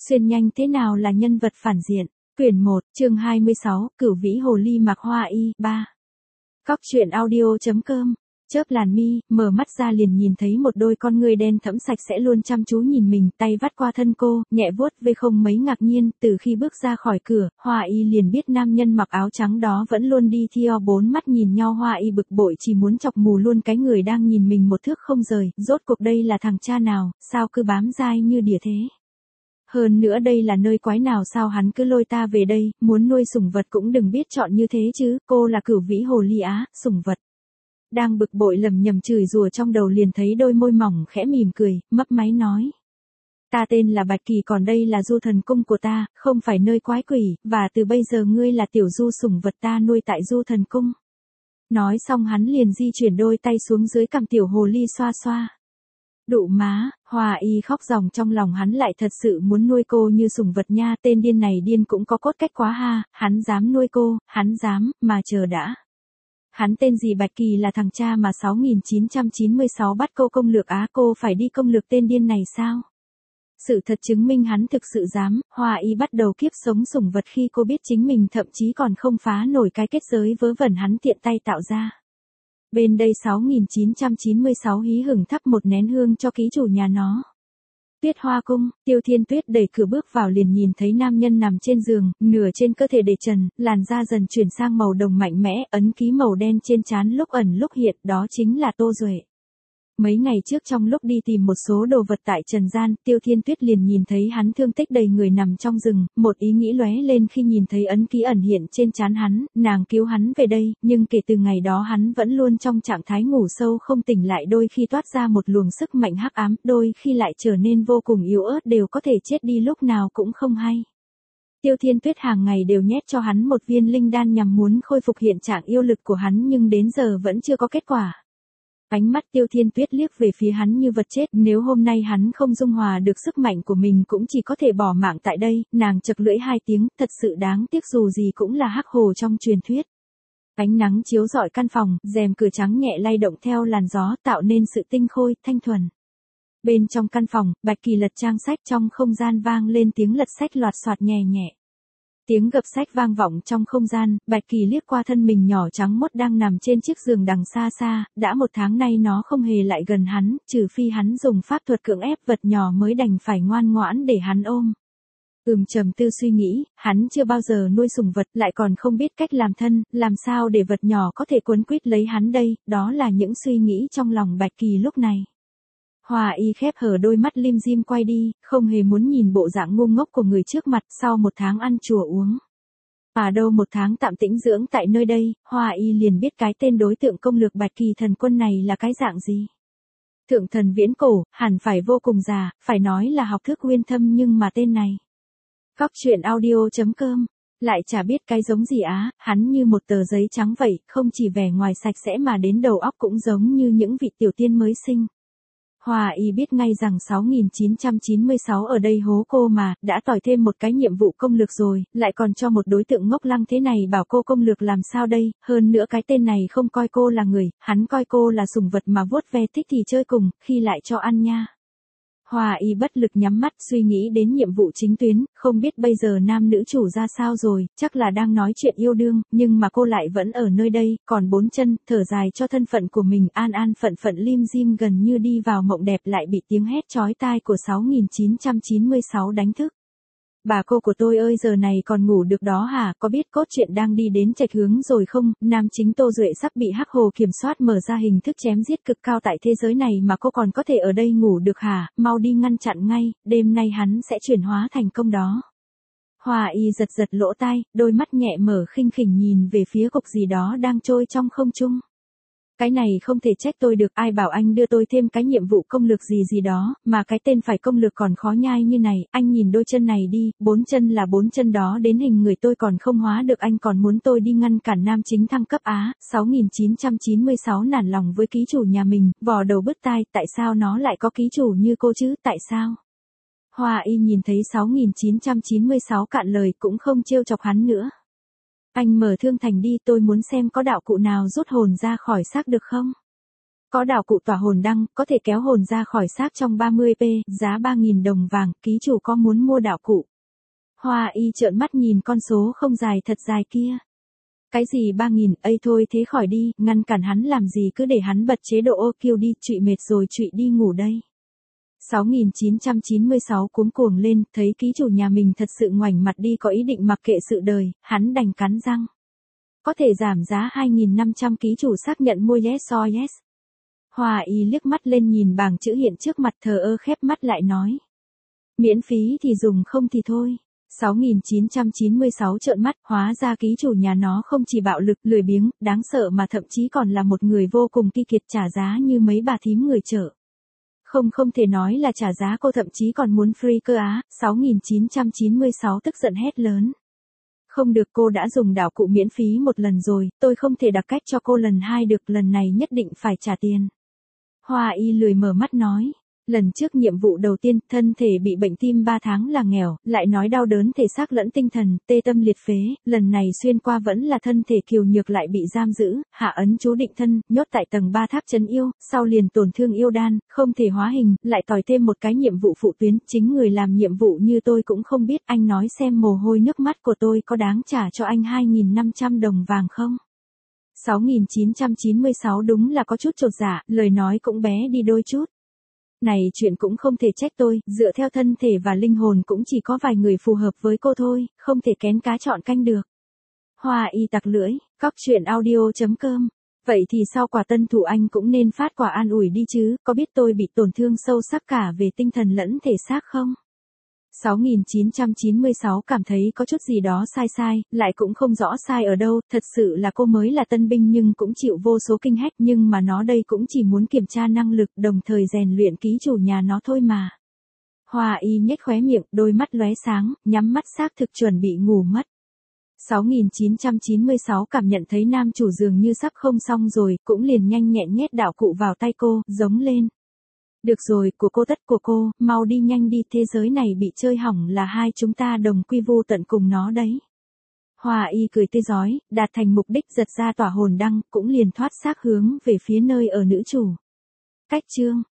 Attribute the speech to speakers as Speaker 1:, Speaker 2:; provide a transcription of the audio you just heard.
Speaker 1: Xuyên nhanh thế nào là nhân vật phản diện? Quyển 1, chương 26, Cửu Vĩ Hồ Ly mặc hoa y, 3. Cóc truyện audio.com. Chớp làn mi, mở mắt ra liền nhìn thấy một đôi con ngươi đen thẫm sạch sẽ luôn chăm chú nhìn mình, tay vắt qua thân cô, nhẹ vuốt về không mấy ngạc nhiên, từ khi bước ra khỏi cửa, Hoa Y liền biết nam nhân mặc áo trắng đó vẫn luôn đi theo bốn mắt nhìn nhau. Hoa Y bực bội chỉ muốn chọc mù luôn cái người đang nhìn mình một thước không rời, rốt cuộc đây là thằng cha nào, sao cứ bám dai như đỉa thế? Hơn nữa đây là nơi quái nào sao hắn cứ lôi ta về đây, muốn nuôi sủng vật cũng đừng biết chọn như thế chứ, cô là Cửu Vĩ Hồ Ly á, sủng vật. Đang bực bội lầm nhầm chửi rủa trong đầu liền thấy đôi môi mỏng khẽ mỉm cười, mấp máy nói. Ta tên là Bạch Kỳ, còn đây là Du Thần Cung của ta, không phải nơi quái quỷ, và từ bây giờ ngươi là tiểu du sủng vật ta nuôi tại Du Thần Cung. Nói xong hắn liền di chuyển đôi tay xuống dưới cằm tiểu hồ ly xoa xoa. Đụ má, Hoa Y khóc ròng, trong lòng hắn lại thật sự muốn nuôi cô như sủng vật nha, tên điên này điên cũng có cốt cách quá ha, hắn dám nuôi cô, hắn dám, mà chờ đã. Hắn tên gì? Bạch Kỳ là thằng cha mà 6996 bắt cô công lược á, cô phải đi công lược tên điên này sao? Sự thật chứng minh hắn thực sự dám. Hoa Y bắt đầu kiếp sống sủng vật khi cô biết chính mình thậm chí còn không phá nổi cái kết giới vớ vẩn hắn tiện tay tạo ra. Bên đây 6996 hí hửng thắp một nén hương cho ký chủ nhà nó. Tuyết Hoa Cung, Tiêu Thiên Tuyết đẩy cửa bước vào liền nhìn thấy nam nhân nằm trên giường, nửa trên cơ thể để trần, làn da dần chuyển sang màu đồng mạnh mẽ, ấn ký màu đen trên trán lúc ẩn lúc hiện, đó chính là Tô Duệ. Mấy ngày trước trong lúc đi tìm một số đồ vật tại trần gian, Tiêu Thiên Tuyết liền nhìn thấy hắn thương tích đầy người nằm trong rừng, một ý nghĩ lóe lên khi nhìn thấy ấn ký ẩn hiện trên trán hắn, nàng cứu hắn về đây, nhưng kể từ ngày đó hắn vẫn luôn trong trạng thái ngủ sâu không tỉnh lại, đôi khi toát ra một luồng sức mạnh hắc ám, đôi khi lại trở nên vô cùng yếu ớt, đều có thể chết đi lúc nào cũng không hay. Tiêu Thiên Tuyết hàng ngày đều nhét cho hắn một viên linh đan nhằm muốn khôi phục hiện trạng yêu lực của hắn, nhưng đến giờ vẫn chưa có kết quả. Ánh mắt Tiêu Thiên Tuyết liếc về phía hắn như vật chết, nếu hôm nay hắn không dung hòa được sức mạnh của mình cũng chỉ có thể bỏ mạng tại đây. Nàng chật lưỡi hai tiếng, thật sự đáng tiếc, dù gì cũng là hắc hồ trong truyền thuyết. Ánh nắng chiếu rọi căn phòng, rèm cửa trắng nhẹ lay động theo làn gió, tạo nên sự tinh khôi, thanh thuần. Bên trong căn phòng, Bạch Kỳ lật trang sách, trong không gian vang lên tiếng lật sách loạt soạt nhẹ nhẹ. Tiếng gập sách vang vọng trong không gian, Bạch Kỳ liếc qua thân mình nhỏ trắng mốt đang nằm trên chiếc giường đằng xa xa, đã một tháng nay nó không hề lại gần hắn, trừ phi hắn dùng pháp thuật cưỡng ép vật nhỏ mới đành phải ngoan ngoãn để hắn ôm. Trầm tư suy nghĩ, hắn chưa bao giờ nuôi sủng vật, lại còn không biết cách làm thân, làm sao để vật nhỏ có thể quấn quýt lấy hắn đây, đó là những suy nghĩ trong lòng Bạch Kỳ lúc này. Hoa Y khép hờ đôi mắt lim dim quay đi, không hề muốn nhìn bộ dạng ngu ngốc của người trước mặt. Sau một tháng ăn chùa uống đâu một tháng tạm tĩnh dưỡng tại nơi đây, Hoa Y liền biết cái tên đối tượng công lược Bạch Kỳ thần quân này là cái dạng gì. Thượng thần viễn cổ, hẳn phải vô cùng già, phải nói là học thức uyên thâm, nhưng mà tên này. Cóc truyện audio.com. Lại chả biết cái giống gì á, hắn như một tờ giấy trắng vậy, không chỉ vẻ ngoài sạch sẽ mà đến đầu óc cũng giống như những vị tiểu tiên mới sinh. Hoa Y biết ngay rằng 6996 ở đây hố cô mà, đã tỏi thêm một cái nhiệm vụ công lược rồi, lại còn cho một đối tượng ngốc lăng thế này bảo cô công lược làm sao đây, hơn nữa cái tên này không coi cô là người, hắn coi cô là sủng vật mà vuốt ve thích thì chơi cùng, khi lại cho ăn nha. Hoa Y bất lực nhắm mắt suy nghĩ đến nhiệm vụ chính tuyến, không biết bây giờ nam nữ chủ ra sao rồi, chắc là đang nói chuyện yêu đương, nhưng mà cô lại vẫn ở nơi đây, còn bốn chân, thở dài cho thân phận của mình, an an phận phận lim dim gần như đi vào mộng đẹp lại bị tiếng hét chói tai của 6996 đánh thức. Bà cô của tôi ơi, giờ này còn ngủ được đó hả, có biết cốt truyện đang đi đến trạch hướng rồi không, nam chính Tô Duệ sắp bị hắc hồ kiểm soát mở ra hình thức chém giết cực cao tại thế giới này mà cô còn có thể ở đây ngủ được hả, mau đi ngăn chặn ngay, đêm nay hắn sẽ chuyển hóa thành công đó. Hoa Y giật giật lỗ tai, đôi mắt nhẹ mở khinh khỉnh nhìn về phía cục gì đó đang trôi trong không trung. Cái này không thể trách tôi được, ai bảo anh đưa tôi thêm cái nhiệm vụ công lược gì đó, mà cái tên phải công lược còn khó nhai như này, anh nhìn đôi chân này đi, 4 chân là 4 chân đó, đến hình người tôi còn không hóa được, anh còn muốn tôi đi ngăn cản nam chính thăng cấp á. 6996 nản lòng với ký chủ nhà mình, vò đầu bứt tai, tại sao nó lại có ký chủ như cô chứ, tại sao? Hoa Y nhìn thấy 6996 cạn lời cũng không trêu chọc hắn nữa. Anh mở thương thành đi, tôi muốn xem có đạo cụ nào rút hồn ra khỏi xác được không? Có đạo cụ tỏa hồn đăng, có thể kéo hồn ra khỏi xác trong 30p, giá 3.000 đồng vàng, ký chủ có muốn mua đạo cụ? Hoa y trợn mắt nhìn con số không dài thật dài kia. Cái gì 3.000, ấy thôi thế khỏi đi, ngăn cản hắn làm gì, cứ để hắn bật chế độ OQ đi, trụy mệt rồi trụy đi ngủ đây. 6.996 cuống cuồng lên, thấy ký chủ nhà mình thật sự ngoảnh mặt đi có ý định mặc kệ sự đời, hắn đành cắn răng. Có thể giảm giá 2.500, ký chủ xác nhận mua yes or yes. Hoa y liếc mắt lên nhìn bảng chữ hiện trước mặt thờ ơ khép mắt lại nói. Miễn phí thì dùng không thì thôi. 6.996 trợn mắt, hóa ra ký chủ nhà nó không chỉ bạo lực, lười biếng, đáng sợ mà thậm chí còn là một người vô cùng ki kiệt, trả giá như mấy bà thím người chợ. Không thể nói là trả giá, cô thậm chí còn muốn free cơ á. 6.996 tức giận hét lớn. Không được, cô đã dùng đạo cụ miễn phí một lần rồi, tôi không thể đặc cách cho cô lần hai được, lần này nhất định phải trả tiền. Hoa y lười mở mắt nói. Lần trước nhiệm vụ đầu tiên, thân thể bị bệnh tim 3 tháng là nghèo, lại nói đau đớn thể xác lẫn tinh thần, tê tâm liệt phế, lần này xuyên qua vẫn là thân thể kiều nhược lại bị giam giữ, hạ ấn chú định thân, nhốt tại tầng 3 tháp trấn yêu, sau liền tổn thương yêu đan, không thể hóa hình, lại tỏi thêm một cái nhiệm vụ phụ tuyến, chính người làm nhiệm vụ như tôi cũng không biết, anh nói xem mồ hôi nước mắt của tôi có đáng trả cho anh 2.500 đồng vàng không? 6.996 đúng là có chút chột dạ, lời nói cũng bé đi đôi chút. Này chuyện cũng không thể trách tôi, dựa theo thân thể và linh hồn cũng chỉ có vài người phù hợp với cô thôi, không thể kén cá chọn canh được. Hoa y tặc lưỡi, cóc truyện audio.com. Vậy thì sau quả tân thủ anh cũng nên phát quả an ủi đi chứ, có biết tôi bị tổn thương sâu sắc cả về tinh thần lẫn thể xác không? 6.996 cảm thấy có chút gì đó sai, lại cũng không rõ sai ở đâu, thật sự là cô mới là tân binh nhưng cũng chịu vô số kinh hách, nhưng mà nó đây cũng chỉ muốn kiểm tra năng lực, đồng thời rèn luyện ký chủ nhà nó thôi mà. Hoa y nhếch khóe miệng, đôi mắt lóe sáng, nhắm mắt xác thực chuẩn bị ngủ mất. 6.996 cảm nhận thấy nam chủ dường như sắp không xong rồi, cũng liền nhanh nhẹn nhét đạo cụ vào tay cô, giống lên. Được rồi, của cô tất của cô, mau đi nhanh đi, thế giới này bị chơi hỏng là hai chúng ta đồng quy vu tận cùng nó đấy. Hoa y cười tươi rói, đạt thành mục đích giật ra tỏa hồn đăng, cũng liền thoát xác hướng về phía nơi ở nữ chủ. Cách chương